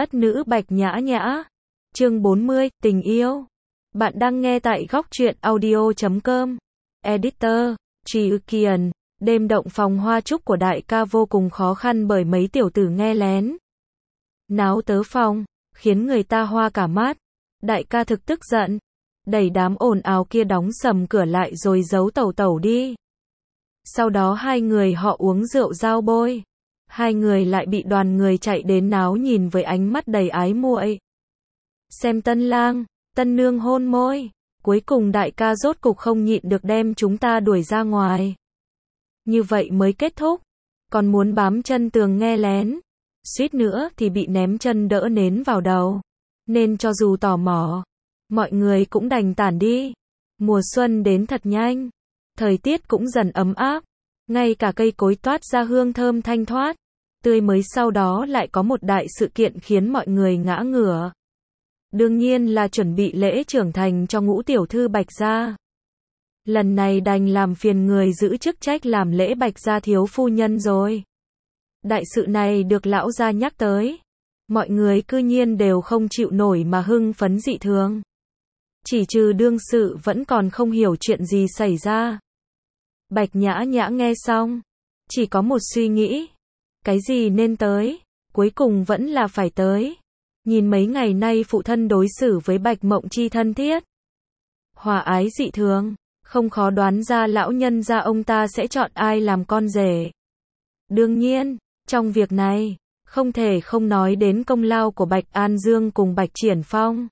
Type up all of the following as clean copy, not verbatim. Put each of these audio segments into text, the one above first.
Ất nữ Bạch Nhã Nhã. Chương 40, tình yêu. Bạn đang nghe tại góc truyện audio.com. Editor, Trì Kiền. Đêm động phòng hoa trúc của đại ca vô cùng khó khăn bởi mấy tiểu tử nghe lén. Náo tớ phòng, khiến người ta hoa cả mắt. Đại ca thực tức giận. Đẩy đám ồn ào kia đóng sầm cửa lại rồi giấu tẩu tẩu đi. Sau đó hai người họ uống rượu giao bôi. Hai người lại bị đoàn người chạy đến náo nhìn với ánh mắt đầy ái muội. Xem tân lang, tân nương hôn môi. Cuối cùng đại ca rốt cục không nhịn được đem chúng ta đuổi ra ngoài. Như vậy mới kết thúc. Còn muốn bám chân tường nghe lén. Suýt nữa thì bị ném chân đỡ nến vào đầu. Nên cho dù tò mò, mọi người cũng đành tản đi. Mùa xuân đến thật nhanh. Thời tiết cũng dần ấm áp. Ngay cả cây cối toát ra hương thơm thanh thoát. Tươi mới sau đó lại có một đại sự kiện khiến mọi người ngã ngửa. Đương nhiên là chuẩn bị lễ trưởng thành cho ngũ tiểu thư Bạch gia. Lần này đành làm phiền người giữ chức trách làm lễ Bạch gia thiếu phu nhân rồi. Đại sự này được lão gia nhắc tới. Mọi người cư nhiên đều không chịu nổi mà hưng phấn dị thường. Chỉ trừ đương sự vẫn còn không hiểu chuyện gì xảy ra. Bạch Nhã Nhã nghe xong, chỉ có một suy nghĩ. Cái gì nên tới, cuối cùng vẫn là phải tới. Nhìn mấy ngày nay phụ thân đối xử với Bạch Mộng Chi thân thiết, hòa ái dị thường, không khó đoán ra lão nhân gia ông ta sẽ chọn ai làm con rể. Đương nhiên, trong việc này, không thể không nói đến công lao của Bạch An Dương cùng Bạch Triển Phong.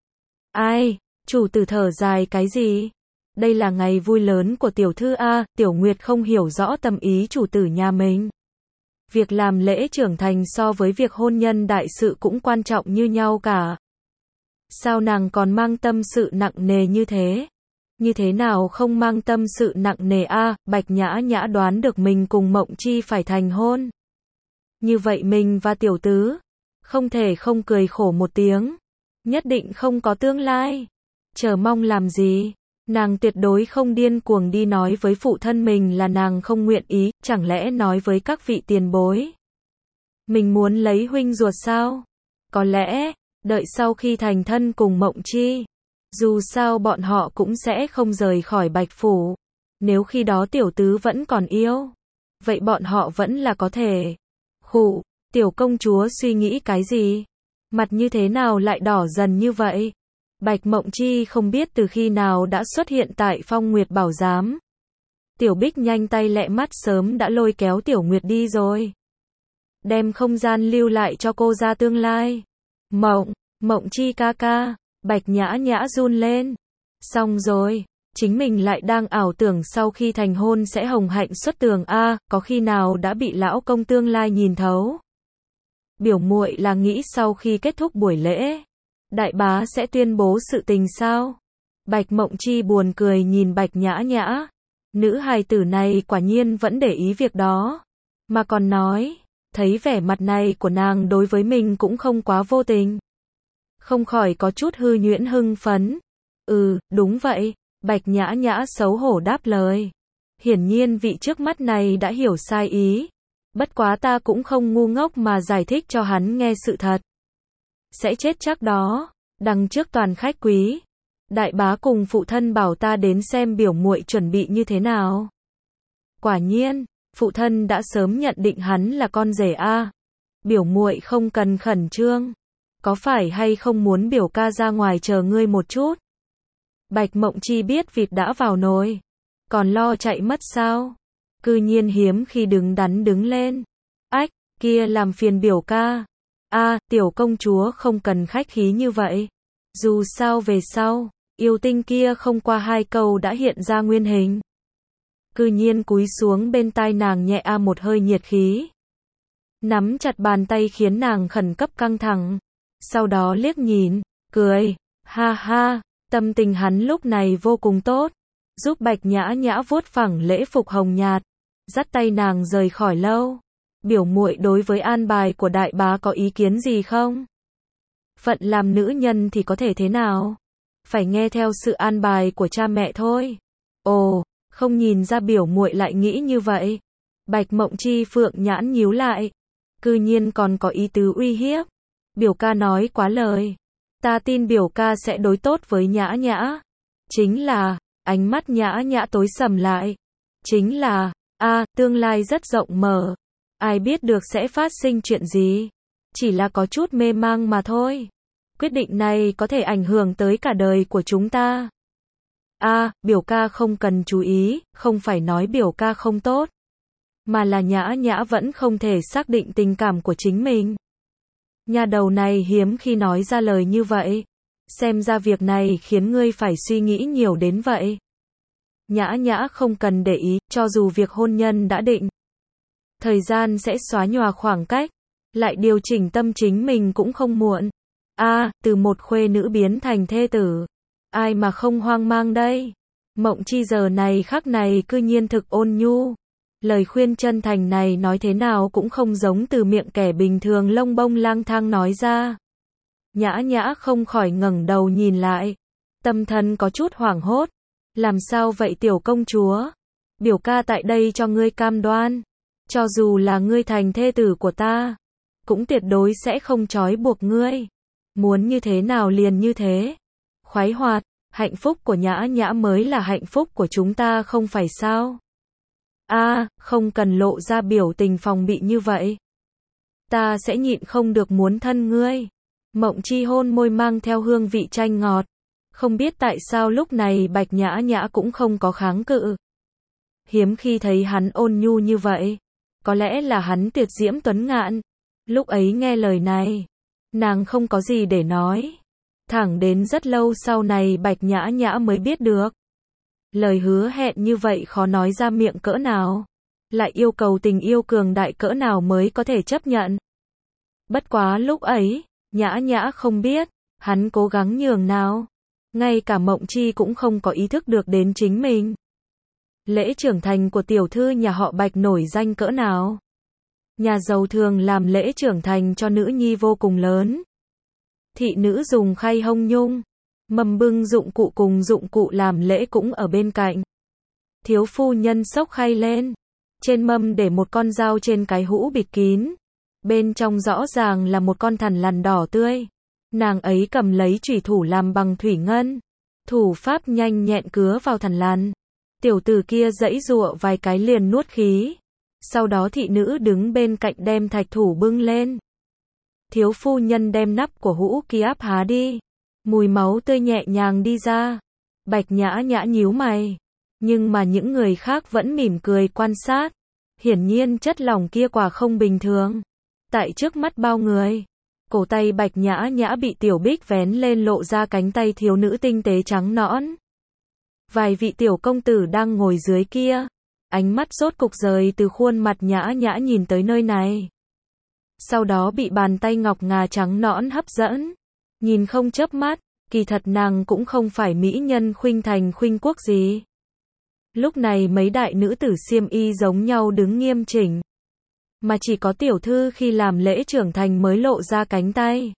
Ai, chủ tử thở dài cái gì? Đây là ngày vui lớn của tiểu thư A, Tiểu Nguyệt không hiểu rõ tâm ý chủ tử nhà mình. Việc làm lễ trưởng thành so với việc hôn nhân đại sự cũng quan trọng như nhau cả. Sao nàng còn mang tâm sự nặng nề như thế? Như thế nào không mang tâm sự nặng nề a? Bạch Nhã Nhã đoán được mình cùng Mộng Chi phải thành hôn. Như vậy mình và tiểu tứ, không thể không cười khổ một tiếng. Nhất định không có tương lai. Chờ mong làm gì? Nàng tuyệt đối không điên cuồng đi nói với phụ thân mình là nàng không nguyện ý, chẳng lẽ nói với các vị tiền bối. Mình muốn lấy huynh ruột sao? Có lẽ, đợi sau khi thành thân cùng Mộng Chi. Dù sao bọn họ cũng sẽ không rời khỏi Bạch Phủ. Nếu khi đó tiểu tứ vẫn còn yêu, vậy bọn họ vẫn là có thể. Khụ, tiểu công chúa suy nghĩ cái gì? Mặt như thế nào lại đỏ dần như vậy? Bạch Mộng Chi không biết từ khi nào đã xuất hiện tại Phong Nguyệt Bảo Giám. Tiểu Bích nhanh tay lẹ mắt sớm đã lôi kéo Tiểu Nguyệt đi rồi. Đem không gian lưu lại cho cô ra tương lai. Mộng Chi ca ca, Bạch Nhã Nhã run lên. Xong rồi, chính mình lại đang ảo tưởng sau khi thành hôn sẽ hồng hạnh xuất tường a, có khi nào đã bị lão công tương lai nhìn thấu. Biểu muội là nghĩ sau khi kết thúc buổi lễ, đại bá sẽ tuyên bố sự tình sao? Bạch Mộng Chi buồn cười nhìn Bạch Nhã Nhã. Nữ hài tử này quả nhiên vẫn để ý việc đó. Mà còn nói, thấy vẻ mặt này của nàng đối với mình cũng không quá vô tình. Không khỏi có chút hư nhuyễn hưng phấn. Đúng vậy. Bạch Nhã Nhã xấu hổ đáp lời. Hiển nhiên vị trước mắt này đã hiểu sai ý. Bất quá ta cũng không ngu ngốc mà giải thích cho hắn nghe sự thật. Sẽ chết chắc đó. Đằng trước toàn khách quý. Đại bá cùng phụ thân bảo ta đến xem biểu muội chuẩn bị như thế nào. Quả nhiên, phụ thân đã sớm nhận định hắn là con rể a. Biểu muội không cần khẩn trương. Có phải hay không muốn biểu ca ra ngoài chờ ngươi một chút? Bạch Mộng Chi biết vịt đã vào nồi. Còn lo chạy mất sao? Cư nhiên hiếm khi đứng đắn đứng lên. Ách, kia làm phiền biểu ca. Tiểu công chúa không cần khách khí như vậy. Dù sao về sau, yêu tinh kia không qua 2 câu đã hiện ra nguyên hình. Cư nhiên cúi xuống bên tai nàng nhẹ một hơi nhiệt khí. Nắm chặt bàn tay khiến nàng khẩn cấp căng thẳng. Sau đó liếc nhìn, cười, ha ha, tâm tình hắn lúc này vô cùng tốt. Giúp Bạch Nhã Nhã vuốt phẳng lễ phục hồng nhạt, dắt tay nàng rời khỏi lâu. Biểu muội đối với an bài của đại bá có ý kiến gì không? Phận làm nữ nhân thì có thể thế nào? Phải nghe theo sự an bài của cha mẹ thôi. Ồ, không nhìn ra biểu muội lại nghĩ như vậy. Bạch Mộng Chi phượng nhãn nhíu lại. Cư nhiên còn có ý tứ uy hiếp. Biểu ca nói quá lời. Ta tin biểu ca sẽ đối tốt với Nhã Nhã. Chính là, ánh mắt Nhã Nhã tối sầm lại. Chính là, tương lai rất rộng mở. Ai biết được sẽ phát sinh chuyện gì. Chỉ là có chút mê mang mà thôi. Quyết định này có thể ảnh hưởng tới cả đời của chúng ta. Biểu ca không cần chú ý, không phải nói biểu ca không tốt. Mà là Nhã Nhã vẫn không thể xác định tình cảm của chính mình. Nhà đầu này hiếm khi nói ra lời như vậy. Xem ra việc này khiến ngươi phải suy nghĩ nhiều đến vậy. Nhã Nhã không cần để ý, cho dù việc hôn nhân đã định. Thời gian sẽ xóa nhòa khoảng cách. Lại điều chỉnh tâm chính mình cũng không muộn. Từ một khuê nữ biến thành thê tử. Ai mà không hoang mang đây? Mộng Chi giờ này khắc này cư nhiên thực ôn nhu. Lời khuyên chân thành này nói thế nào cũng không giống từ miệng kẻ bình thường lông bông lang thang nói ra. Nhã Nhã không khỏi ngẩng đầu nhìn lại. Tâm thần có chút hoảng hốt. Làm sao vậy tiểu công chúa? Biểu ca tại đây cho ngươi cam đoan. Cho dù là ngươi thành thê tử của ta, cũng tuyệt đối sẽ không trói buộc ngươi. Muốn như thế nào liền như thế. Khoái hoạt, hạnh phúc của Nhã Nhã mới là hạnh phúc của chúng ta không phải sao? Không cần lộ ra biểu tình phòng bị như vậy. Ta sẽ nhịn không được muốn thân ngươi. Mộng Chi hôn môi mang theo hương vị chanh ngọt. Không biết tại sao lúc này Bạch Nhã Nhã cũng không có kháng cự. Hiếm khi thấy hắn ôn nhu như vậy. Có lẽ là hắn tuyệt diễm tuấn ngạn. Lúc ấy nghe lời này, nàng không có gì để nói. Thẳng đến rất lâu sau này Bạch Nhã Nhã mới biết được. Lời hứa hẹn như vậy khó nói ra miệng cỡ nào. Lại yêu cầu tình yêu cường đại cỡ nào mới có thể chấp nhận. Bất quá lúc ấy, Nhã Nhã không biết, hắn cố gắng nhường nào. Ngay cả Mộng Chi cũng không có ý thức được đến chính mình. Lễ trưởng thành của tiểu thư nhà họ Bạch nổi danh cỡ nào. Nhà giàu thường làm lễ trưởng thành cho nữ nhi vô cùng lớn. Thị nữ dùng khay hông nhung, mâm bưng dụng cụ cùng dụng cụ làm lễ cũng ở bên cạnh. Thiếu phu nhân xốc khay lên. Trên mâm để một con dao trên cái hũ bịt kín. Bên trong rõ ràng là một con thằn lằn đỏ tươi. Nàng ấy cầm lấy chủy thủ làm bằng thủy ngân. Thủ pháp nhanh nhẹn cứa vào thằn lằn. Tiểu tử kia giãy giụa vài cái liền nuốt khí. Sau đó thị nữ đứng bên cạnh đem thạch thủ bưng lên. Thiếu phu nhân đem nắp của hũ kia há đi. Mùi máu tươi nhẹ nhàng đi ra. Bạch Nhã Nhã nhíu mày. Nhưng mà những người khác vẫn mỉm cười quan sát. Hiển nhiên chất lỏng kia quả không bình thường. Tại trước mắt bao người, cổ tay Bạch Nhã Nhã bị tiểu bích vén lên lộ ra cánh tay thiếu nữ tinh tế trắng nõn. Vài vị tiểu công tử đang ngồi dưới kia. Ánh mắt rốt cục rời từ khuôn mặt Nhã Nhã nhìn tới nơi này. Sau đó bị bàn tay ngọc ngà trắng nõn hấp dẫn. Nhìn không chớp mắt, kỳ thật nàng cũng không phải mỹ nhân khuynh thành khuynh quốc gì. Lúc này mấy đại nữ tử xiêm y giống nhau đứng nghiêm chỉnh. Mà chỉ có tiểu thư khi làm lễ trưởng thành mới lộ ra cánh tay.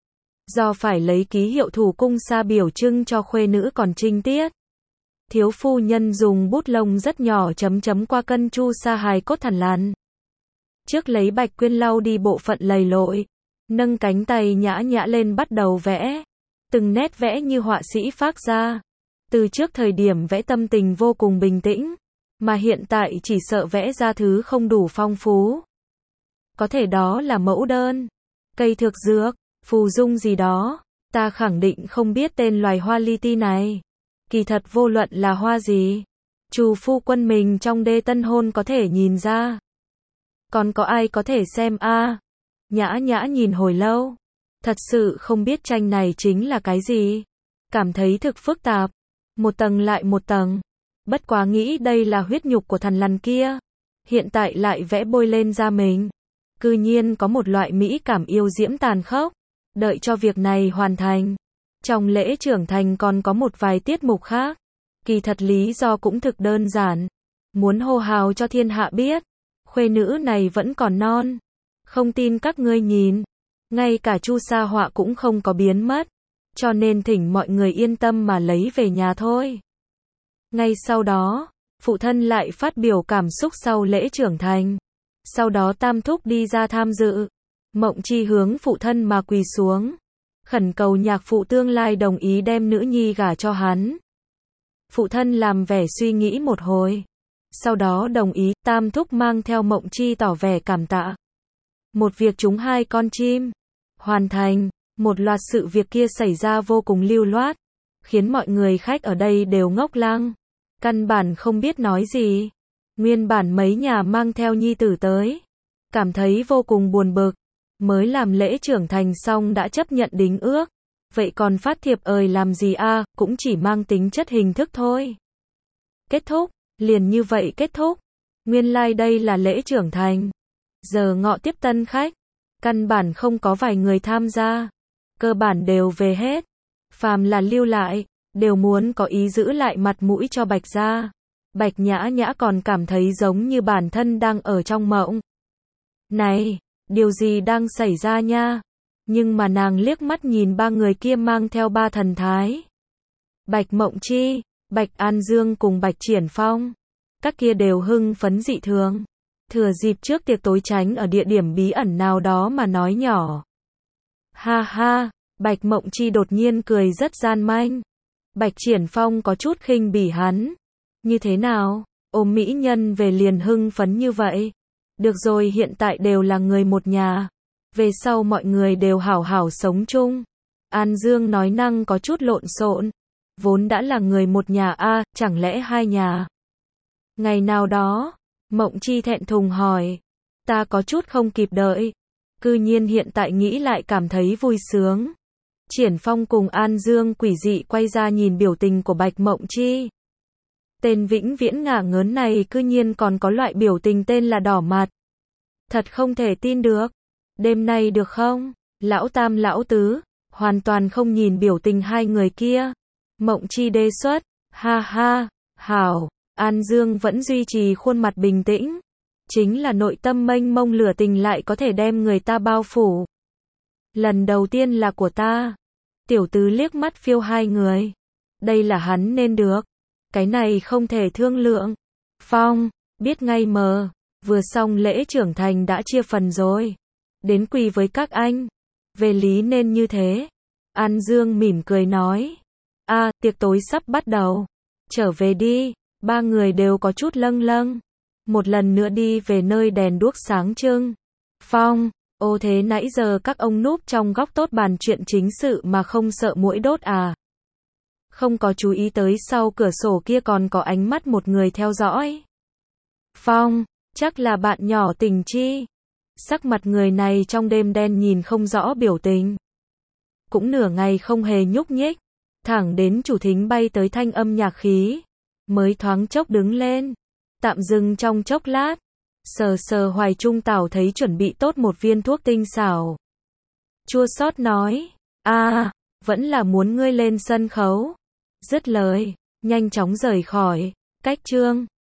Do phải lấy ký hiệu thủ cung sa biểu trưng cho khuê nữ còn trinh tiết. Thiếu phu nhân dùng bút lông rất nhỏ chấm chấm qua cân chu sa hài cốt thằn lằn. Trước lấy bạch quyên lau đi bộ phận lầy lội. Nâng cánh tay Nhã Nhã lên bắt đầu vẽ. Từng nét vẽ như họa sĩ phác ra. Từ trước thời điểm vẽ tâm tình vô cùng bình tĩnh. Mà hiện tại chỉ sợ vẽ ra thứ không đủ phong phú. Có thể đó là mẫu đơn, cây thực dược, phù dung gì đó. Ta khẳng định không biết tên loài hoa li ti này. Kỳ thật vô luận là hoa gì, Trù phu quân mình trong đê tân hôn có thể nhìn ra. Còn có ai có thể xem Nhã Nhã nhìn hồi lâu. Thật sự không biết tranh này chính là cái gì. Cảm thấy thực phức tạp. Một tầng lại một tầng. Bất quá nghĩ đây là huyết nhục của thằn lằn kia. Hiện tại lại vẽ bôi lên da mình. Cư nhiên có một loại mỹ cảm yêu diễm tàn khốc. Đợi cho việc này hoàn thành. Trong lễ trưởng thành còn có một vài tiết mục khác. Kỳ thật lý do cũng thực đơn giản. Muốn hô hào cho thiên hạ biết. Khuê nữ này vẫn còn non. Không tin các ngươi nhìn. Ngay cả chu sa họa cũng không có biến mất. Cho nên thỉnh mọi người yên tâm mà lấy về nhà thôi. Ngay sau đó, phụ thân lại phát biểu cảm xúc sau lễ trưởng thành. Sau đó tam thúc đi ra tham dự. Mộng Chi hướng phụ thân mà quỳ xuống, khẩn cầu nhạc phụ tương lai đồng ý đem nữ nhi gả cho hắn. Phụ thân làm vẻ suy nghĩ một hồi, sau đó đồng ý. Tam thúc mang theo Mộng Chi tỏ vẻ cảm tạ. Một việc trúng hai con chim, hoàn thành. Một loạt sự việc kia xảy ra vô cùng lưu loát, khiến mọi người khách ở đây đều ngốc lăng, căn bản không biết nói gì. Nguyên bản mấy nhà mang theo nhi tử tới, cảm thấy vô cùng buồn bực, mới làm lễ trưởng thành xong đã chấp nhận đính ước, vậy còn phát thiệp ời làm gì a, cũng chỉ mang tính chất hình thức thôi. Kết thúc, liền như vậy kết thúc. Nguyên lai đây là lễ trưởng thành. Giờ ngọ tiếp tân khách, căn bản không có vài người tham gia, cơ bản đều về hết. Phàm là lưu lại, đều muốn có ý giữ lại mặt mũi cho Bạch gia. Bạch Nhã Nhã còn cảm thấy giống như bản thân đang ở trong mộng. Này, điều gì đang xảy ra nha? Nhưng mà nàng liếc mắt nhìn ba người kia mang theo ba thần thái. Bạch Mộng Chi, Bạch An Dương cùng Bạch Triển Phong. Các kia đều hưng phấn dị thường. Thừa dịp trước tiệc tối tránh ở địa điểm bí ẩn nào đó mà nói nhỏ. Ha ha, Bạch Mộng Chi đột nhiên cười rất gian manh. Bạch Triển Phong có chút khinh bỉ hắn. Như thế nào, ôm mỹ nhân về liền hưng phấn như vậy? Được rồi, hiện tại đều là người một nhà. Về sau mọi người đều hảo hảo sống chung. An Dương nói năng có chút lộn xộn. Vốn đã là người một nhà a, chẳng lẽ hai nhà? Ngày nào đó, Mộng Chi thẹn thùng hỏi. Ta có chút không kịp đợi. Cư nhiên hiện tại nghĩ lại cảm thấy vui sướng. Triển Phong cùng An Dương quỷ dị quay ra nhìn biểu tình của Bạch Mộng Chi. Tên vĩnh viễn ngả ngớn này cư nhiên còn có loại biểu tình tên là đỏ mặt. Thật không thể tin được. Đêm nay được không? Lão Tam lão Tứ, hoàn toàn không nhìn biểu tình hai người kia. Mộng Chi đề xuất, ha ha, hảo. An Dương vẫn duy trì khuôn mặt bình tĩnh. Chính là nội tâm mênh mông lửa tình lại có thể đem người ta bao phủ. Lần đầu tiên là của ta. Tiểu Tứ liếc mắt phiêu hai người. Đây là hắn nên được. Cái này không thể thương lượng. Phong, biết ngay mờ. Vừa xong lễ trưởng thành đã chia phần rồi. Đến quỳ với các anh. Về lý nên như thế. An Dương mỉm cười nói. Tiệc tối sắp bắt đầu. Trở về đi. Ba người đều có chút lâng lâng. Một lần nữa đi về nơi đèn đuốc sáng trưng. Phong, ô thế nãy giờ các ông núp trong góc tốt bàn chuyện chính sự mà không sợ muỗi đốt à? Không có chú ý tới sau cửa sổ kia còn có ánh mắt một người theo dõi. Phong, chắc là bạn nhỏ Tình Chi. Sắc mặt người này trong đêm đen nhìn không rõ biểu tình. Cũng nửa ngày không hề nhúc nhích. Thẳng đến chủ thính bay tới thanh âm nhạc khí. Mới thoáng chốc đứng lên. Tạm dừng trong chốc lát. Sờ sờ Hoài Trung Tảo thấy chuẩn bị tốt một viên thuốc tinh xảo. Chua xót nói. Vẫn là muốn ngươi lên sân khấu. Dứt lời, nhanh chóng rời khỏi. Cách chương.